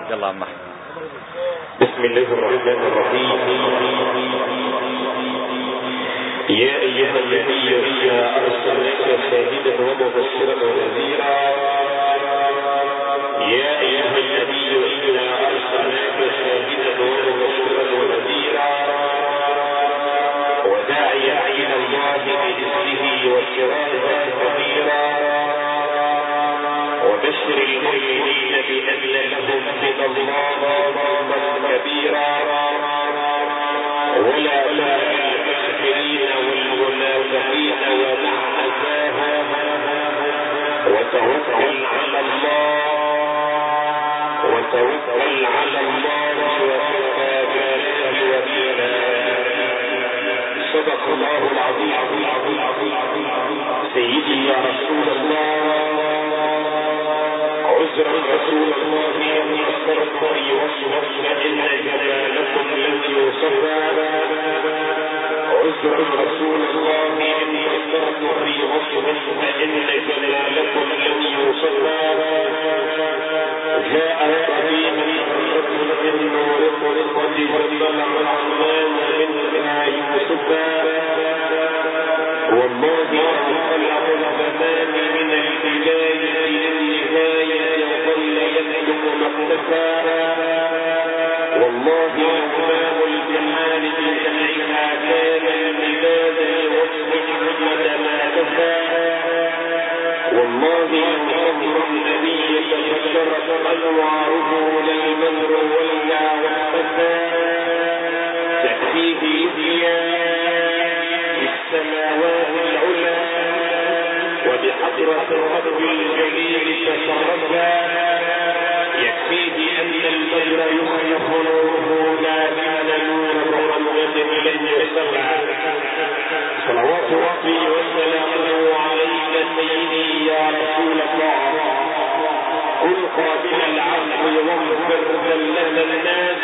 يلا عم احمد. بسم الله الرحمن الرحيم. يا ايها النبي انا ارسلناك شاهدا ومبشرا ونذيرا. يا ايها النبي انا ارسلناك شاهدا ومبشرا ونذيرا وداعيا الى الله باذنه وسراجا منيرا وبشر المؤمنين بان لهم من الله فضلا كبيرا ولا تطع الكافرين والمنافقين ودع اذاهم وتوكل على الله وكفى بالله وكيلا. صدق الله العظيم. سيدي يا رسول الله، عذرا رسول الله ان قصرت في وصفك فان جمالكم لم يوصفا. عذرا رسول الله ان قصرت في وصفك فان جمالكم لم يوصفا. جاء الطبيب من نور قد جمل الرحمن منها يوسفا. والله خلق الزمان من البداية للنهاية وظل يسلك مقتفى. والله إمام الجمال بجمعها كان المداد لوصف أحمد ما كفى. والله ينصر النبي تبشرت أنواره للبدر ولى واختفى. تكفيه في السماوات العلى وبحضرة الرب الجليل تشرفا. يكفيه أن البدر يخلق نوره لكن نور محمد لن يسمع. صلوات ربي وسلامه عليك سيدي يا رسول الله. كن قابل العفو واغفر ذلة الناس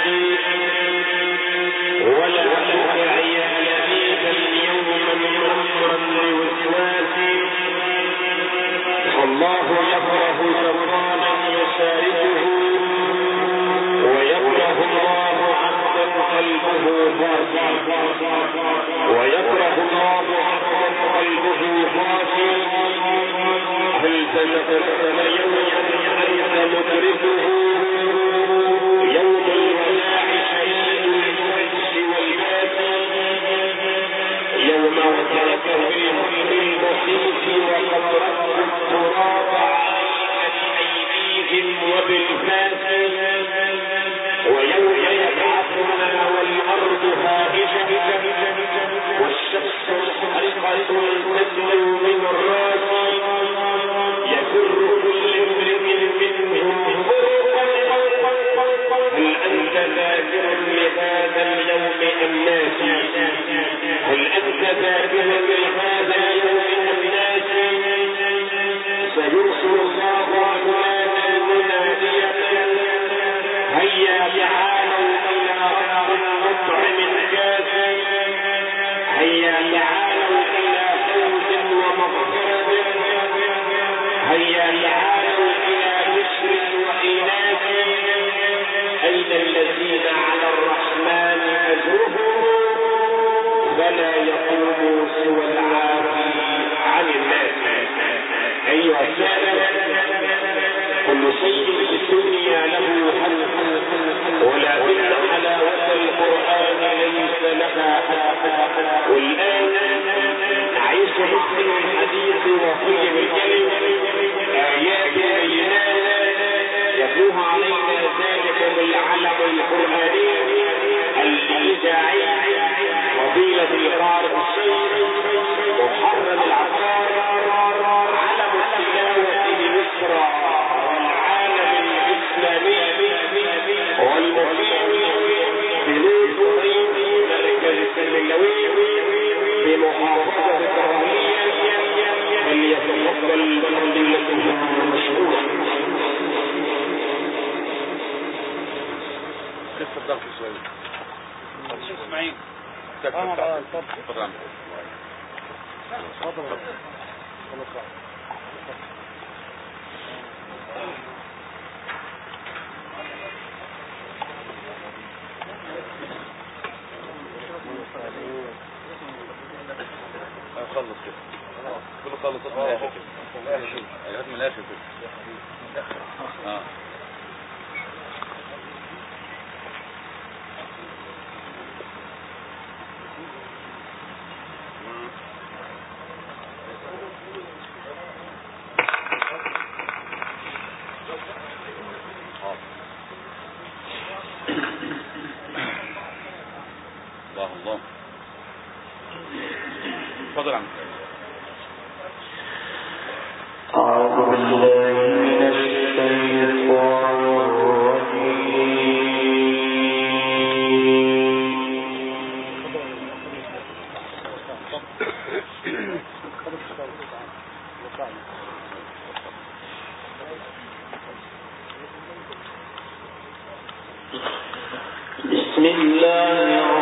ولا تطع يمينا يوما امرا لوسواس. فالله يكره زمانا يشاركه ويكره الله عبدا قلبه غافل. هل تتبسم يوما انت مدركه يوم الوداع شديد الفرش والبات. يوم وترك في الهم المخيف وقد ردوا التراب عليك بأيديهم وبالفاس. ويوم يبعثنا والأرض هائجة والشمس محرقة تدنو من الراس. يفر كل امرئ منهم فرقا. هل أنت ذاكر لهذا اليوم أم ناسي؟ هل أنت ذاكر لهذا اليوم أم ناسي؟ سيرسل الله أهوانا المنادية. هيا تعالوا إلى رب مطعم كافي. هيا تعالوا إلى فوز ومغفرة. هيا تعالوا إلى بشر وإناث. أين الذين على الرحمن أجرهم فلا يقوموا سوى العافي عن الناس. أيها السادة، كل شيء في الدنيا له حل ولكن حلاوة القرآن ليس لها حل. والآن نعيش محسن الحديث وقيم الكلم آيات بينات يتلوها علينا ذلك العلم القرآني الإذاعي فضيلة القارئ الشيخ محرم العطار علم التلاوة بمصر والعالم الإسلامي والمقيم بنور طريق مركز السلمي بمحافظة الدهرية. فليتفضل فضيلته مشكورا. لسه الضغط شوية. شوف اسماعيل. تفضل. خلص كده كله خلص من الاخر كده ايوه من الاخر كده الله تفضل عم أعوذ بالله من الشيطان الرجيم بسم الله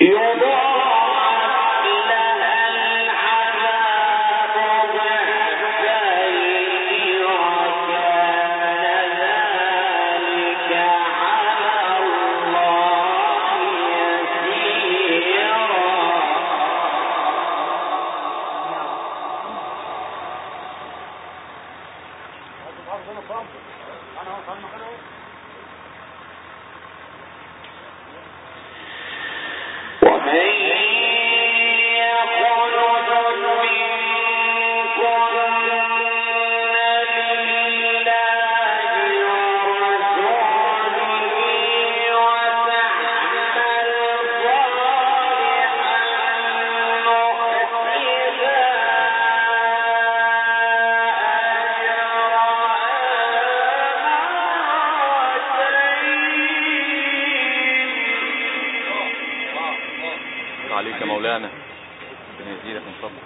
عليك يا مولانا ربنا يزيدك من فضلك.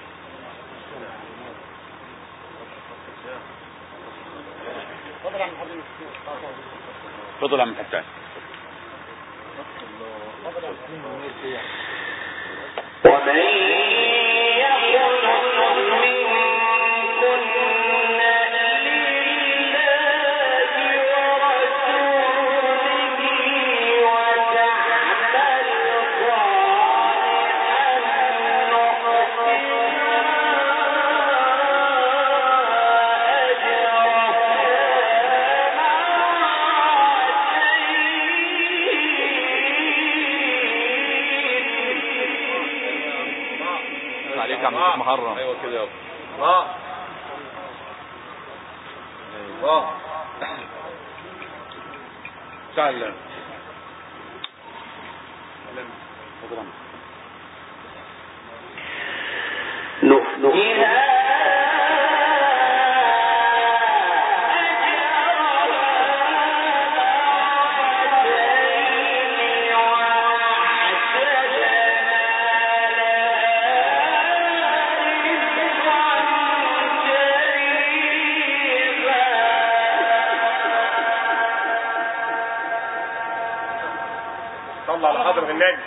تفضل يا عم الحسين. ومن يقنط منكن محرم. ايوه كده يابا. تعال صلى على حضرة النبي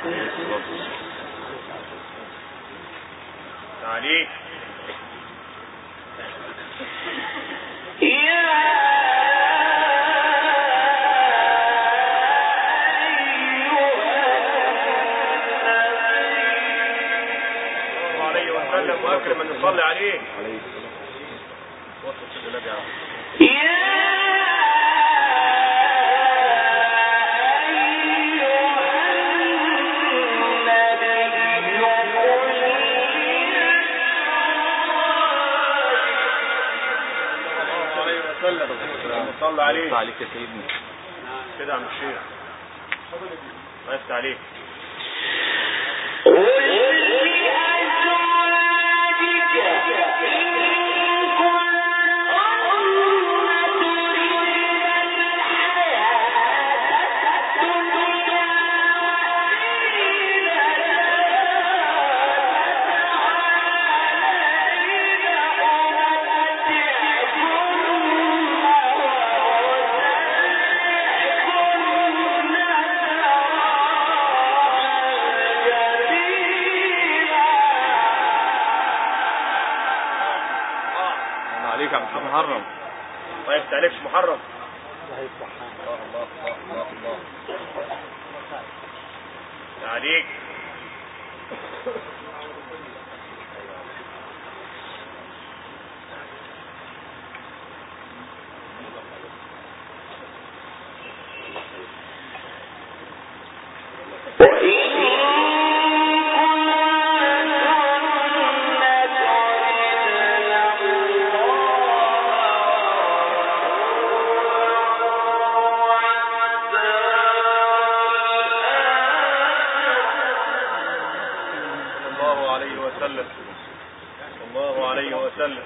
عليك. عليه وسلم واكرم من يصلي عليه. وصل النبي يا عم. صلى عليه. عليك يا سيدنا. كده عم الشيخ بس عليك. محرم. طيب تعليقش محرم. تعليق الله عليه وسلم.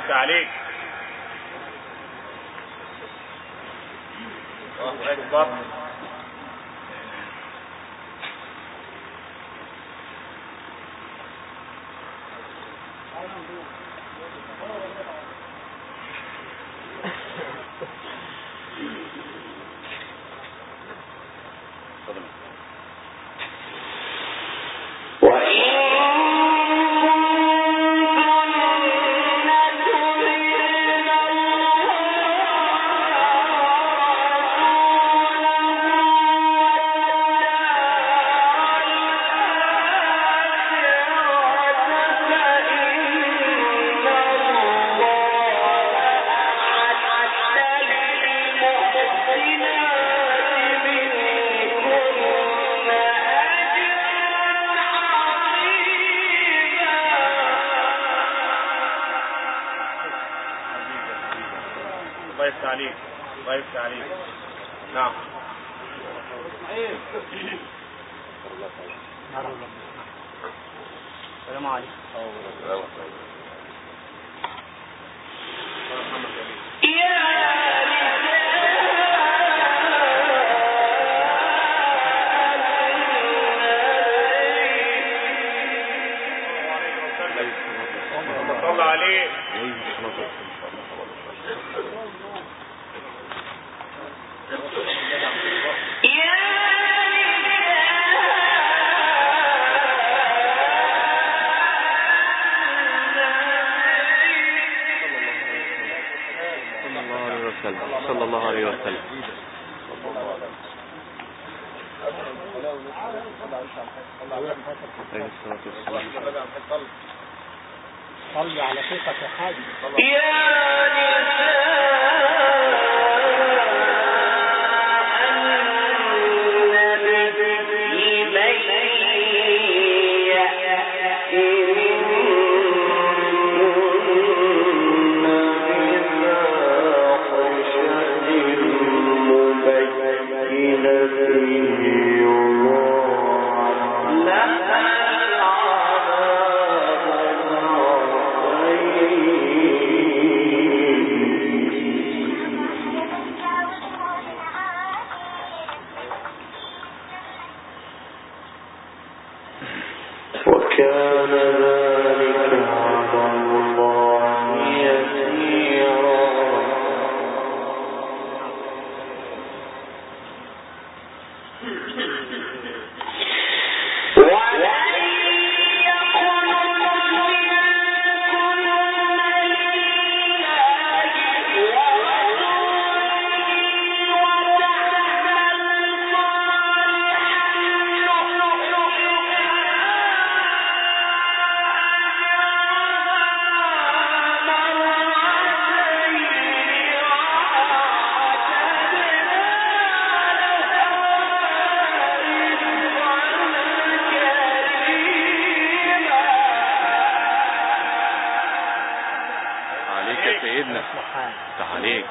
يفتح عليك. الله أكبر. الله يفتح عليك. نعم. السلام عليكم. صلى عليه. صلى الله عليه وسلم. صلي على ثقة حاجة. عليك.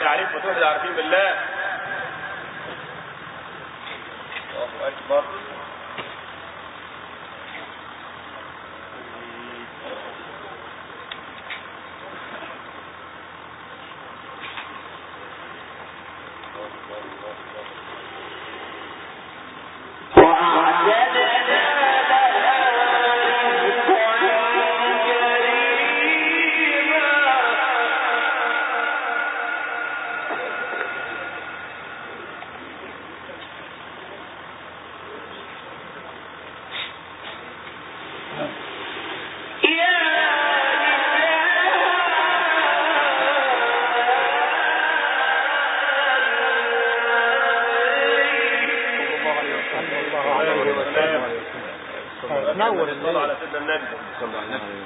عليك فتوح العارفين بالله. الله أكبر. نور الليل على سيدنا النبي صلى الله عليه وسلم.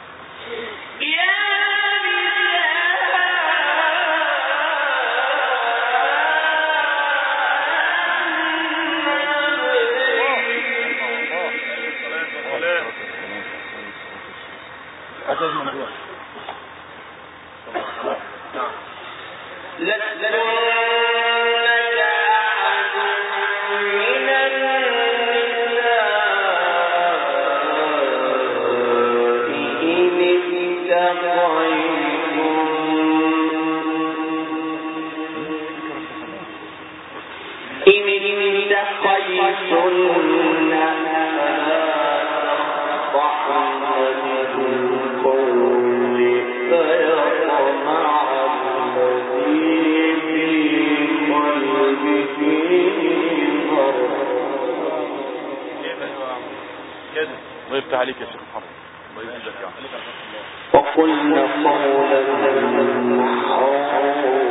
ضيفت عليك يا شيخ محمد. الله يجزاك يا عم. وقلنا قولا معروفا.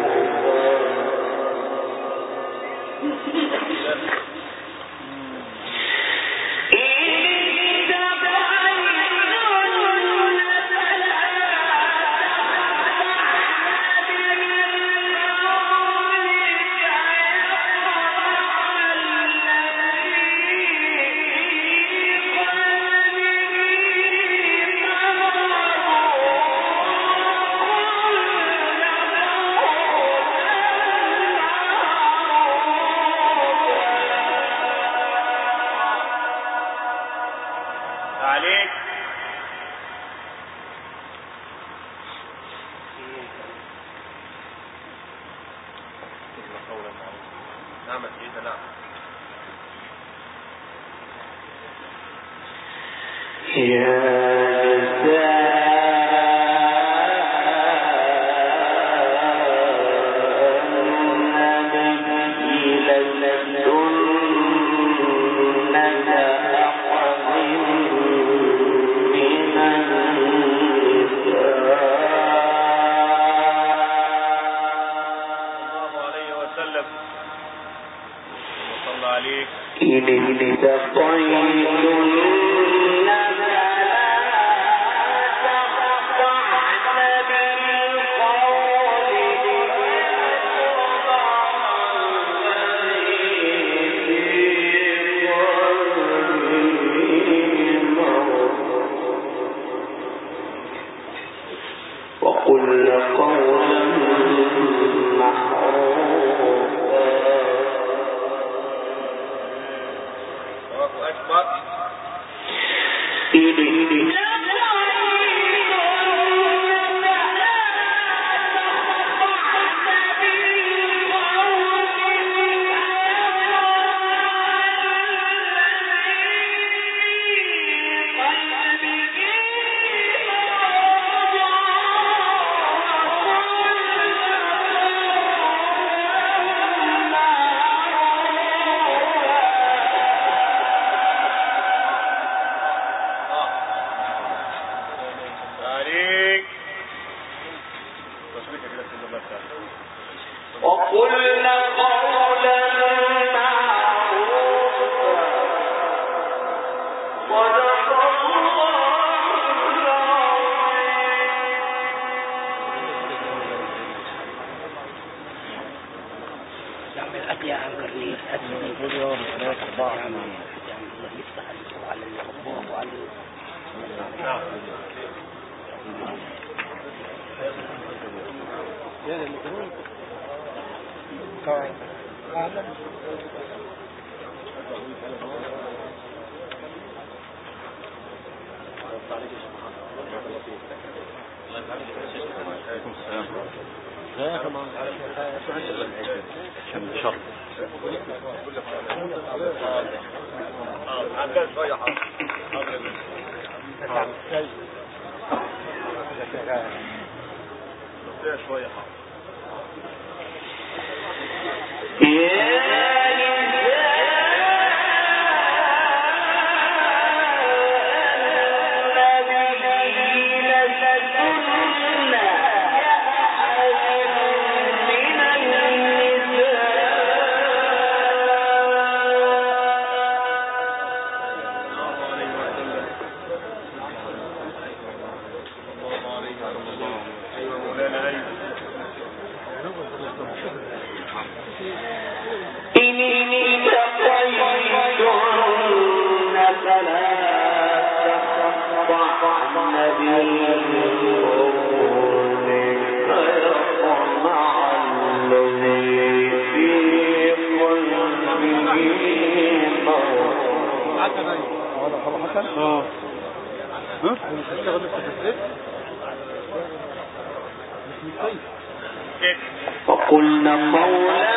وقلنا قولا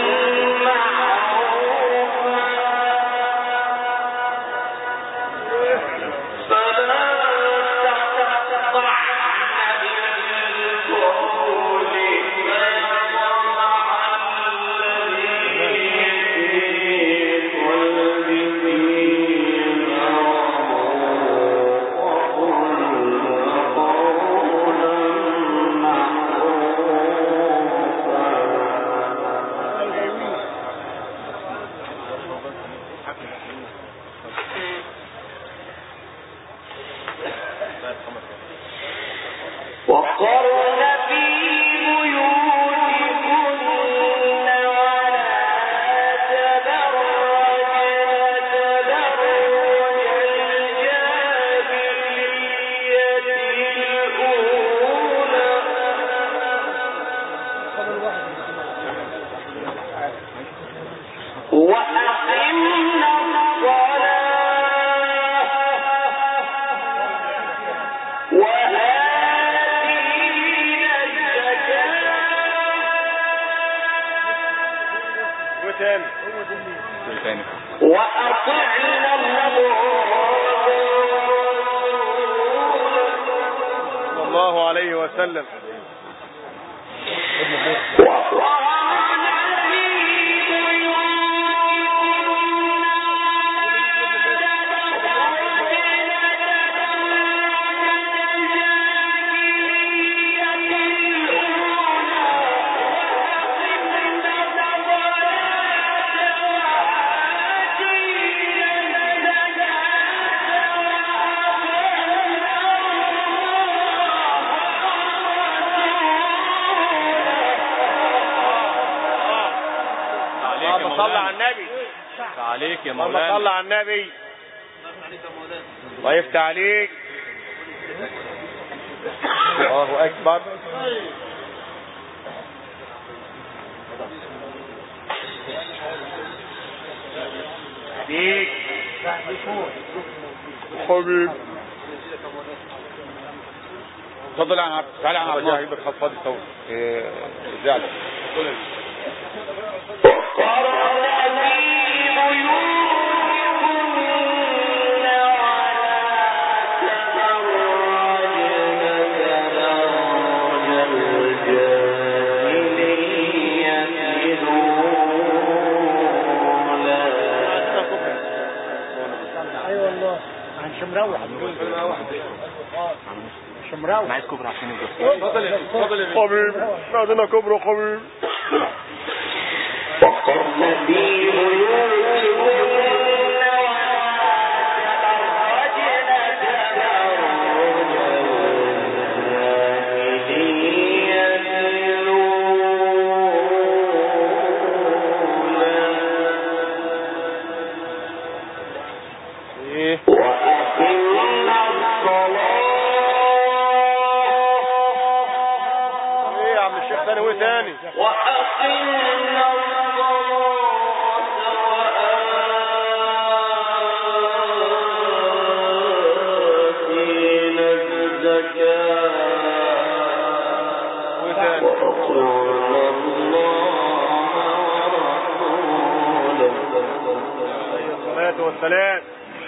الله عليه وسلم. صلى على النبي. عليك يا مولانا. صلى على النبي. الله يفتح عليك. الله أكبر. عليك حبيب. تفضل عن تعالى عن عبد الله يبقى خفض الصوت زعل. مش مروح. انا عايز كبرى عشان يبقى. اتفضل يا حبيب. نادينا كبرى حبيب. وقرن في تاني وايه تاني؟ وأقمنا والسلام.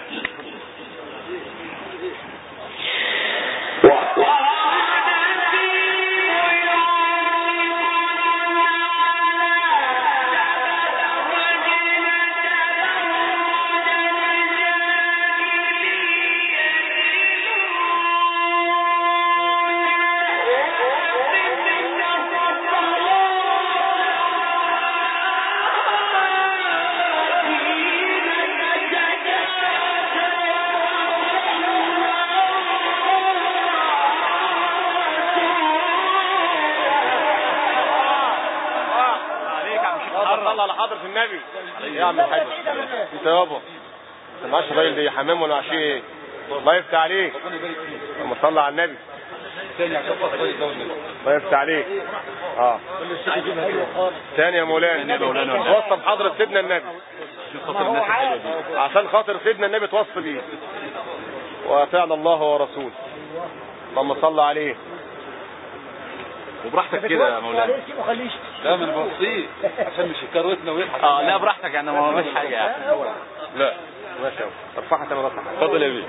صلى على حضرة النبي يا عم الحاج. انت يابا انت معاش الراجل دي حمام ولا عشيه ايه؟ الله يفتح عليك. لما صلى على النبي الله يفتح عليك. ثاني يا مولانا وصف حضرة سيدنا النبي عشان خاطر سيدنا النبي توصل بيه وأطعنا الله ورسوله. اللهم صل عليه. وبراحتك كده يا مولانا. لا من بسيط عشان مش كروتنا ويضحك. لا براحتك يعني ما مش حاجه يعني. لا ماشي ارفعها تاني راسك. اتفضل يا بيه.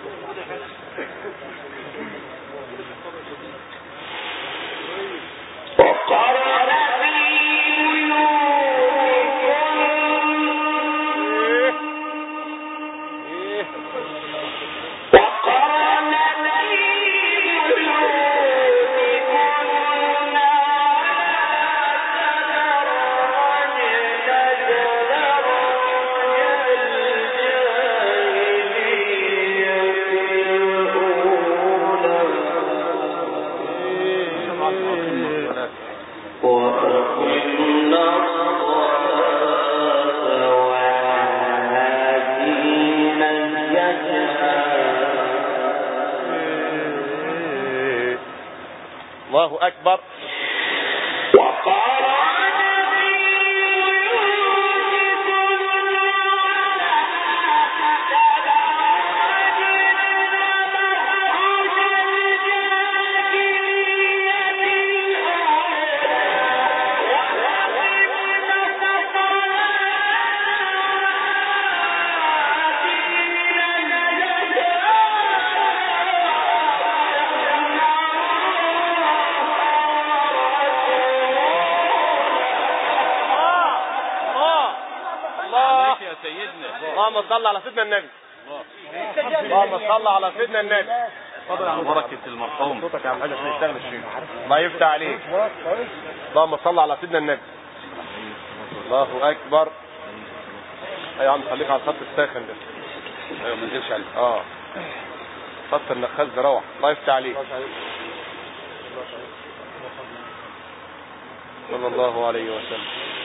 الله أكبر. اللهم صل على سيدنا النبي. اللهم صل على سيدنا النبي. اتفضل على بركة المرحوم. صوتك يا عم حاج عشان يشتغل الشيخ. الله يفتح عليك. اللهم صل على سيدنا النبي. الله أكبر. أيوة يا عم خليك على الخط الساخن ده. ايوه ما ننزلش عليه. خط النخاز ده روح. الله يفتح عليك. صلى الله عليه وسلم.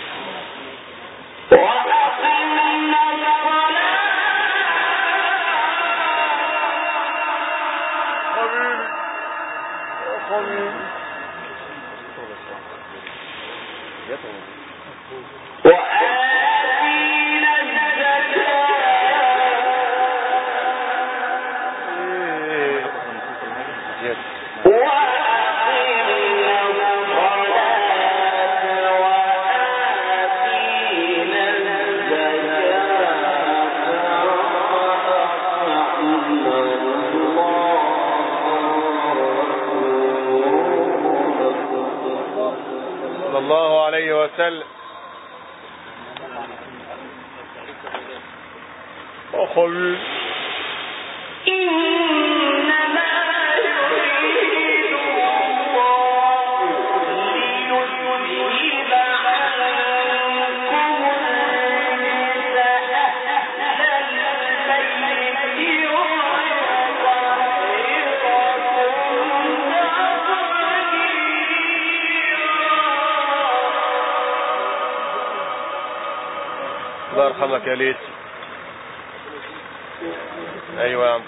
صلى الله عليه وسلم. أخوي الله يرحمك يا ليت. ايوه يا عم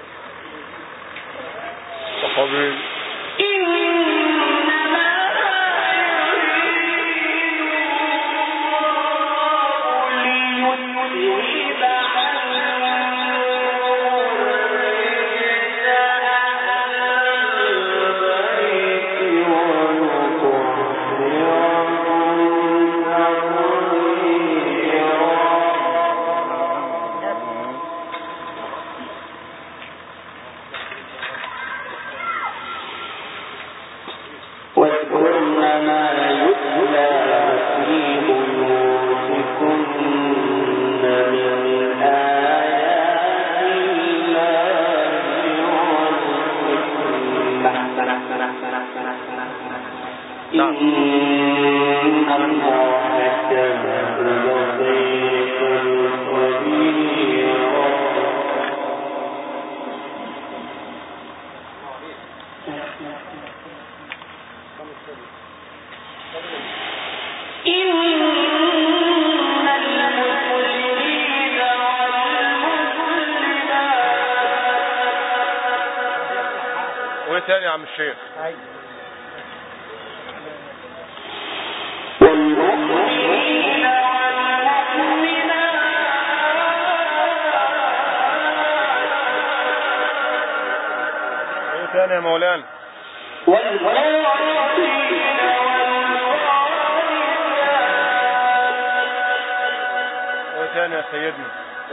حبيبي. نعم. وايه تاني يا عم الشيخ؟ ايه تاني يا مولانا؟ ايه تاني يا سيدنا؟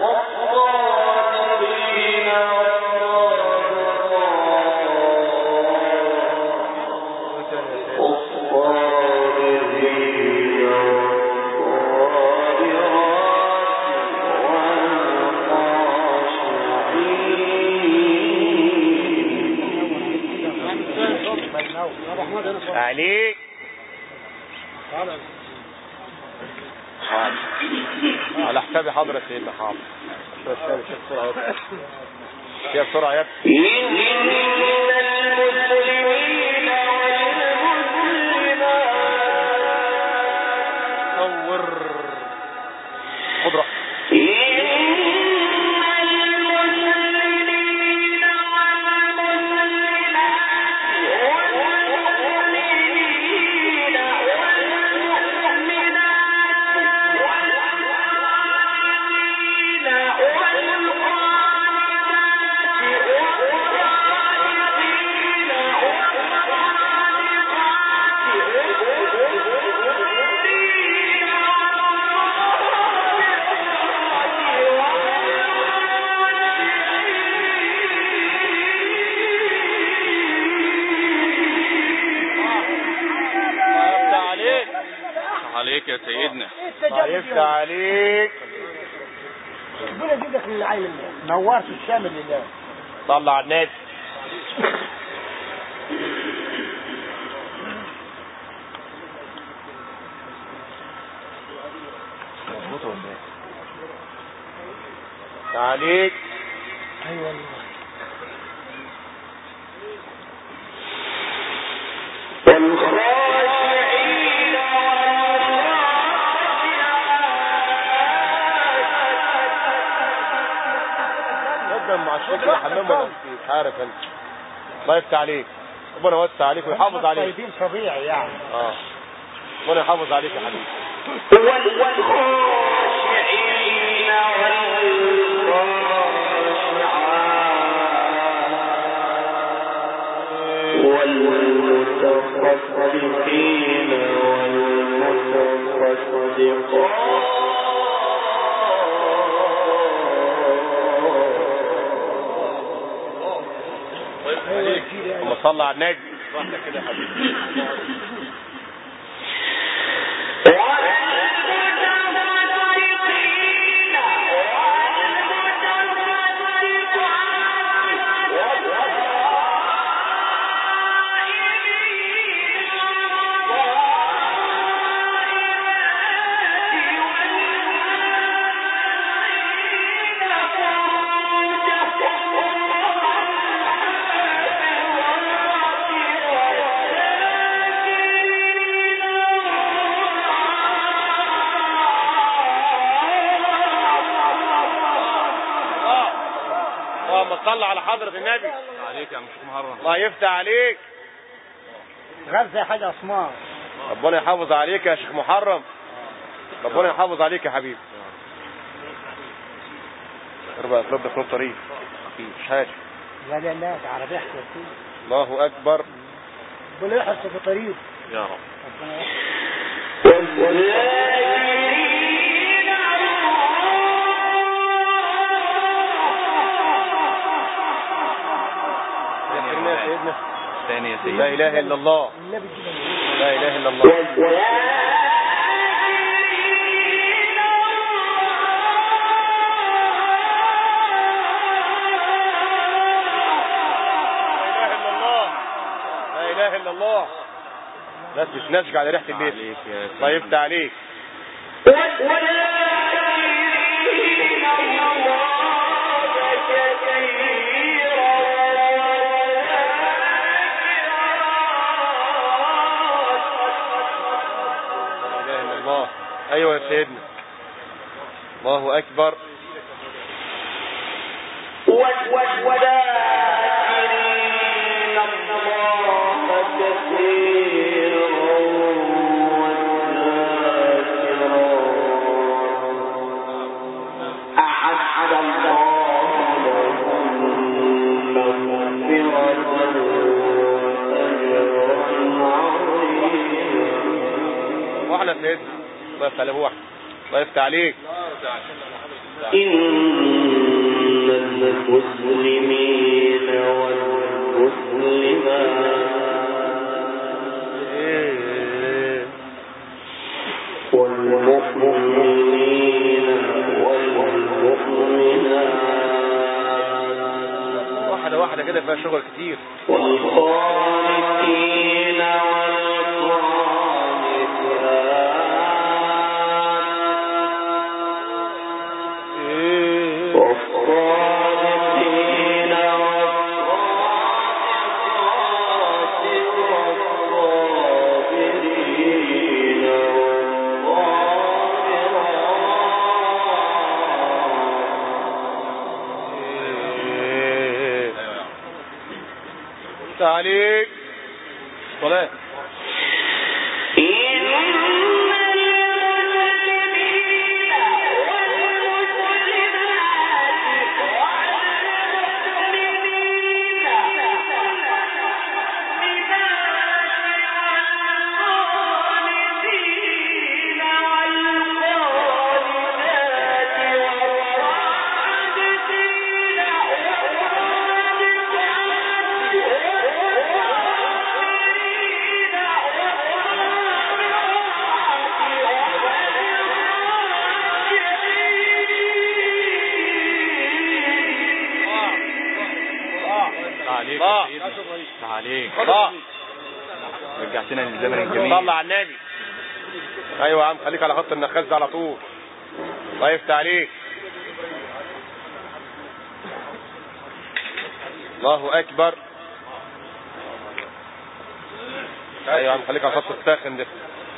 عليك على حسابي حاضر يا سيدنا. حاضر يا بسرعة يا نور خضرة. عليك يا سيدنا. يفتح عليك. ربنا يجيبك من العين نورت الشامل لله. طلع الناس. عليك. ايوه والله. مع الشيخ الحمام ولا مش عارف انت. الله يفتح عليك. ربنا يوسع عليك ويحافظ عليك. طيبين طبيعي يعني. ربنا يحافظ عليك يا حبيبي. والمتصدقين والمتصدقات اللهم صل على النبي. واحده كده يا حبيبي. صلى على حضرة النبي. عليك يا عم شيخ محرم. الله يفتح عليك. غزة حاجة اسمار. ربنا يحافظ عليك يا شيخ محرم. ربنا يحافظ عليك يا حبيبي. اربع اطلب لك الطريق. مفيش حاجة. لا لا لا ده عربية احتياطية. الله اكبر. ربنا يحفظ في طريق. يا رب. ربنا يحفظ. ثاني يا سيدي. لا اله الا الله. لا اله الا الله. لا اله الا الله. ناس مش ناشجة على ريحة البيت. الله يفتح عليك. الله. ايوه يا سيدنا. الله اكبر. واحنا سيدنا. الله يفتح عليه. واحد. الله يفتح عليك. إن المسلمين والمسلمات والمؤمنين والمؤمنات واحدة واحدة كده فيها شغل كتير. والقانتين عليك صلاة. عليك الله. رجعتنا للزمن الجميل. صلى على النبي. ايوه يا عم خليك على خط النخاز ده على طول. الله يفتح عليك. الله اكبر. ايوه يا عم خليك على خط الساخن ده.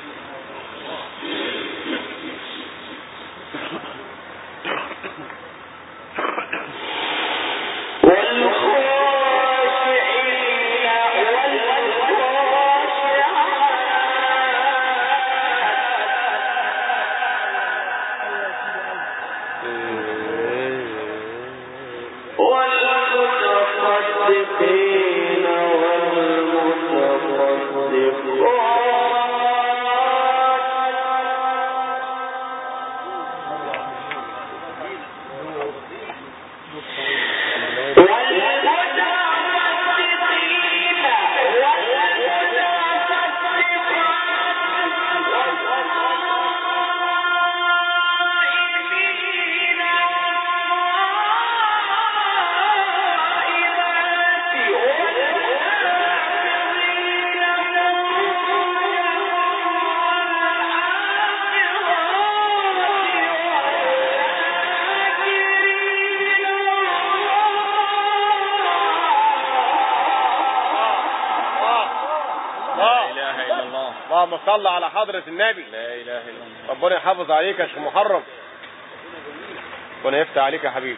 اللهم صل على حضرة النبي. لا اله الا الله. ربنا يحافظ عليك يا شيخ محرم. ربنا يفتح عليك يا حبيبي.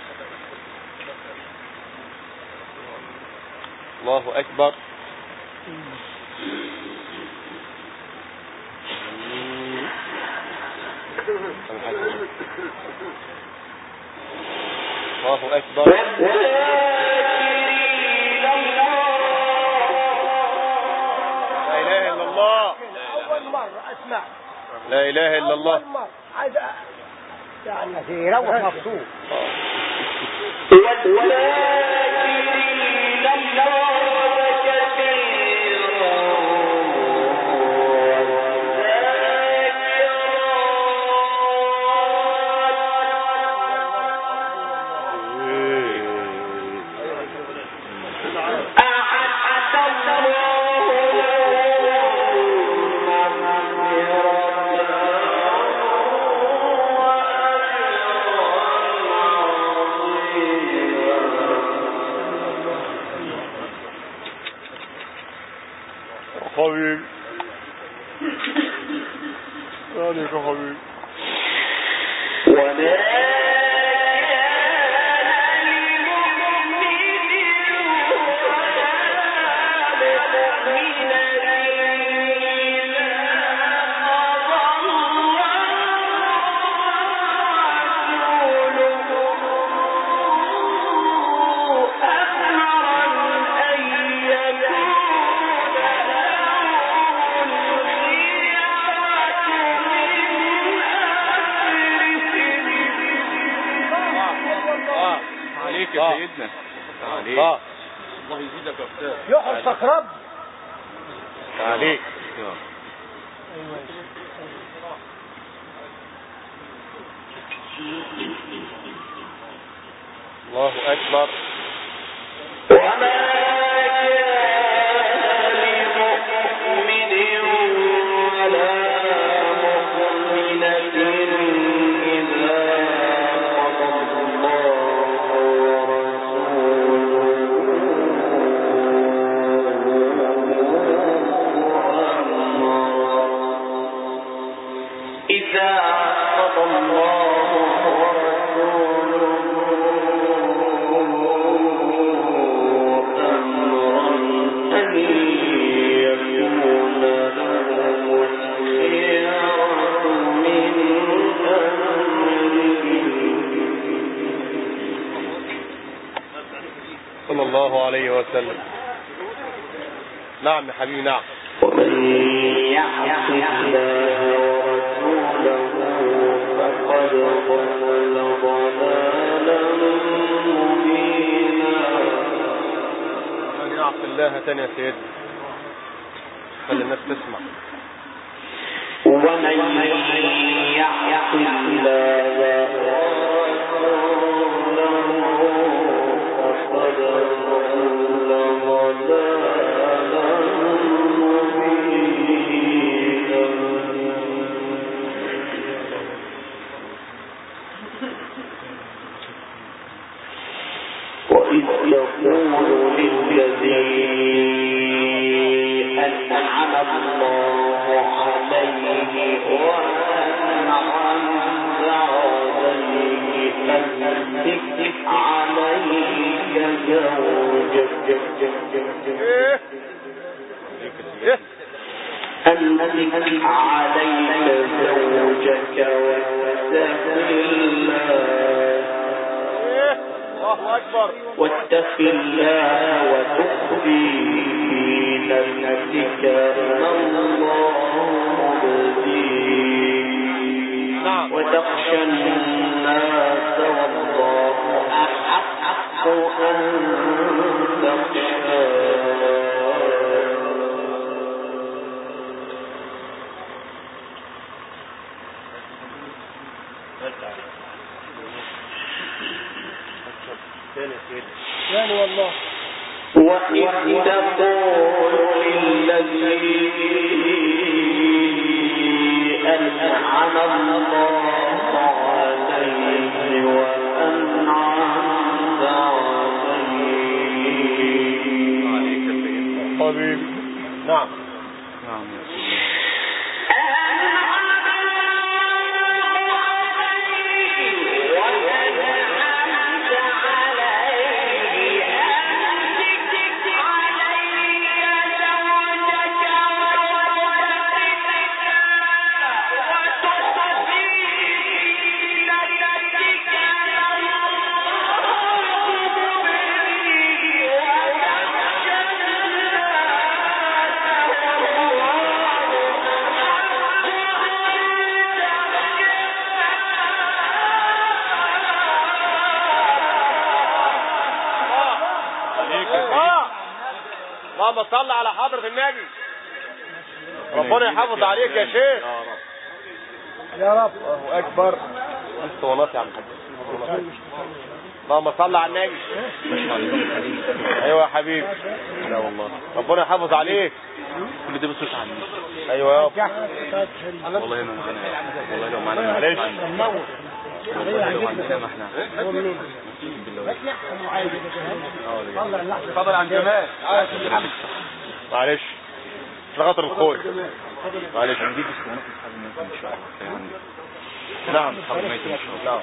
الله اكبر. الله اكبر. اسمع. لا اله الا الله. عايز يعني يروح مبسوط. حبيبي عليك يا حبيبي. عليك يا سيدنا عليك. الله يزيدك يا استاذ. يحرسك رب عليك. الله أكبر. صلى الله عليه وسلم. نعم يا حبيبي نعم. ومن يعص الله ورسوله فقد ضل ضلالا مبينا. من يعص الله تاني يا سيدي خلي الناس تسمع. ومن يعص الله وإذ يقول للذي أنعم الله عليه وأنعمت عليه أمسك عليك زوجك أمسك عليك زوجك واتق الله وتخفي في نفسك ما الله مبديه وتخشى الناس والله أحق أن تخشاه. يعني والله. وإذ تقول للذي أنعم الله عليه وأنعمت عليه حبيبي نعم. نعم يا سيدي. اللهم صل على حضرة النبي. ربنا يحافظ عليك يا شيخ. يا رب. الله أكبر. اسطوانات يا عم الحاج. اللهم صل على النبي. ايوه يا حبيبي. لا والله ربنا يحافظ عليك. كل ده بصوت عني. ايوه يا والله ما معانا. والله لو معانا معلش. والله لو عندنا ما احنا. اتفضل عن جمال. معلش لغطر الخوي. معلش هنجيب اسطوانات اصحاب الميت ان شاء الله. نعم اصحاب الميت ان شاء الله.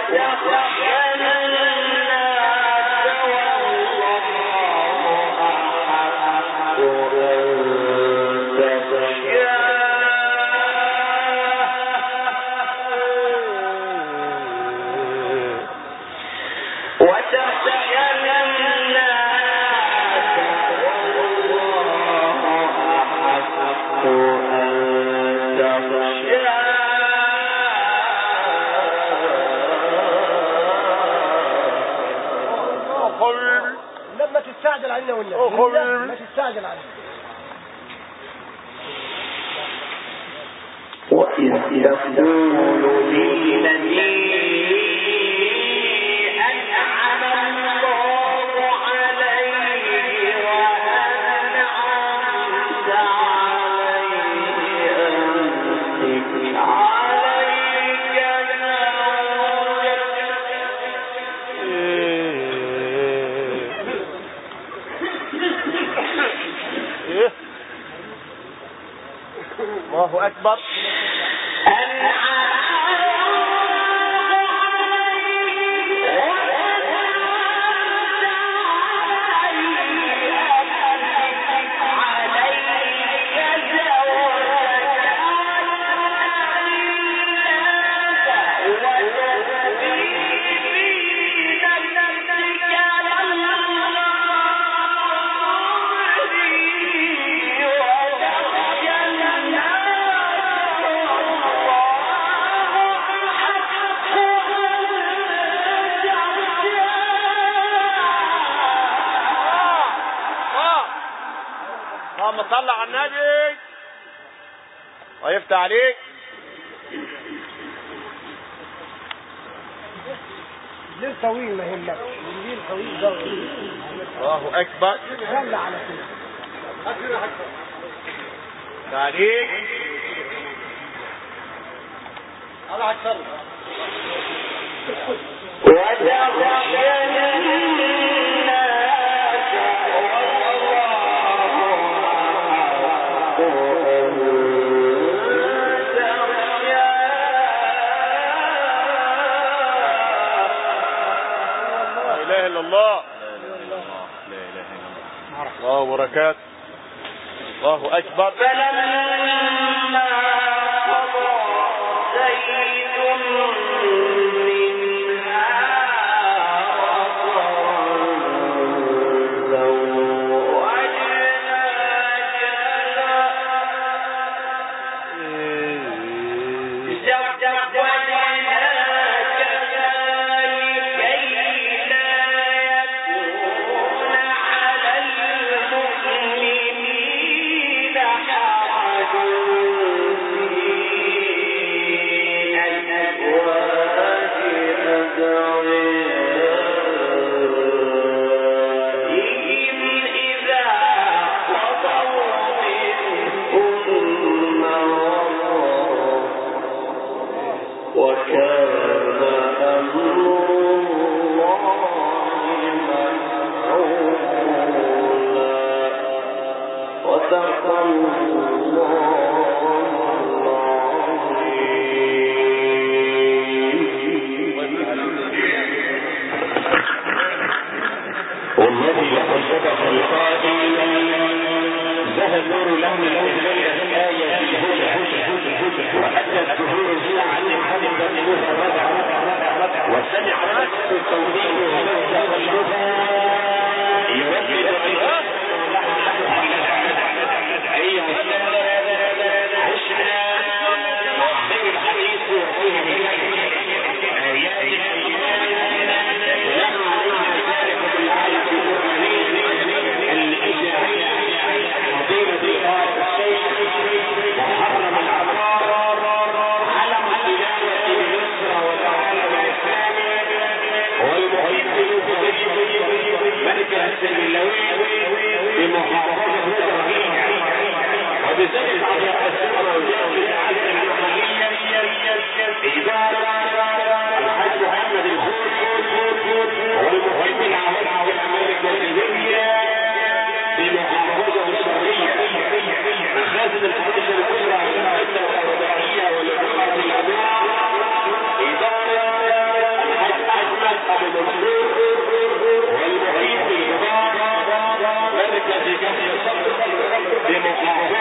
لما تستعجل علينا والنبي ما تستعجل علينا. وإذ يقول للذي أنعم الله عليه وأنعمت عليه أمسك عليك الله أكبر. اللهم صل على النبي ويفتح عليك. الليل طويل ما يهمكش، الليل طويل ده. الله أكبر. صلى على كده. عليك. الله أكبر. الله الله وبركاته. الله أكبر. فلما قضى زيد منها والذي لقد صدق القائل ذهب نور له من الآية الهدى وأدى الظهور عن الحمد المفرد وسمع نفس التوحيد وموت قلبها يردد أيها عشنا مع خير الحديث وخير آيات وحرم العقار على التلاوة بالنصرة وتعالى الإسلام والمحيط ملك السلملاوي بمحافظة التوحيد وبذلك على السنة والجاهل على المحلية إدارة الحاج محمد الخوف والمحيط العام والأمريكا الجنوبية بمحافظة الشرقية مخازن الفريق الكبرى والمؤسسة الرباعية والعلاقات العامة إدارة الحاج أحمد أبو منصور والمحيط بالإدارة مركز كفر الصبر بمحافظة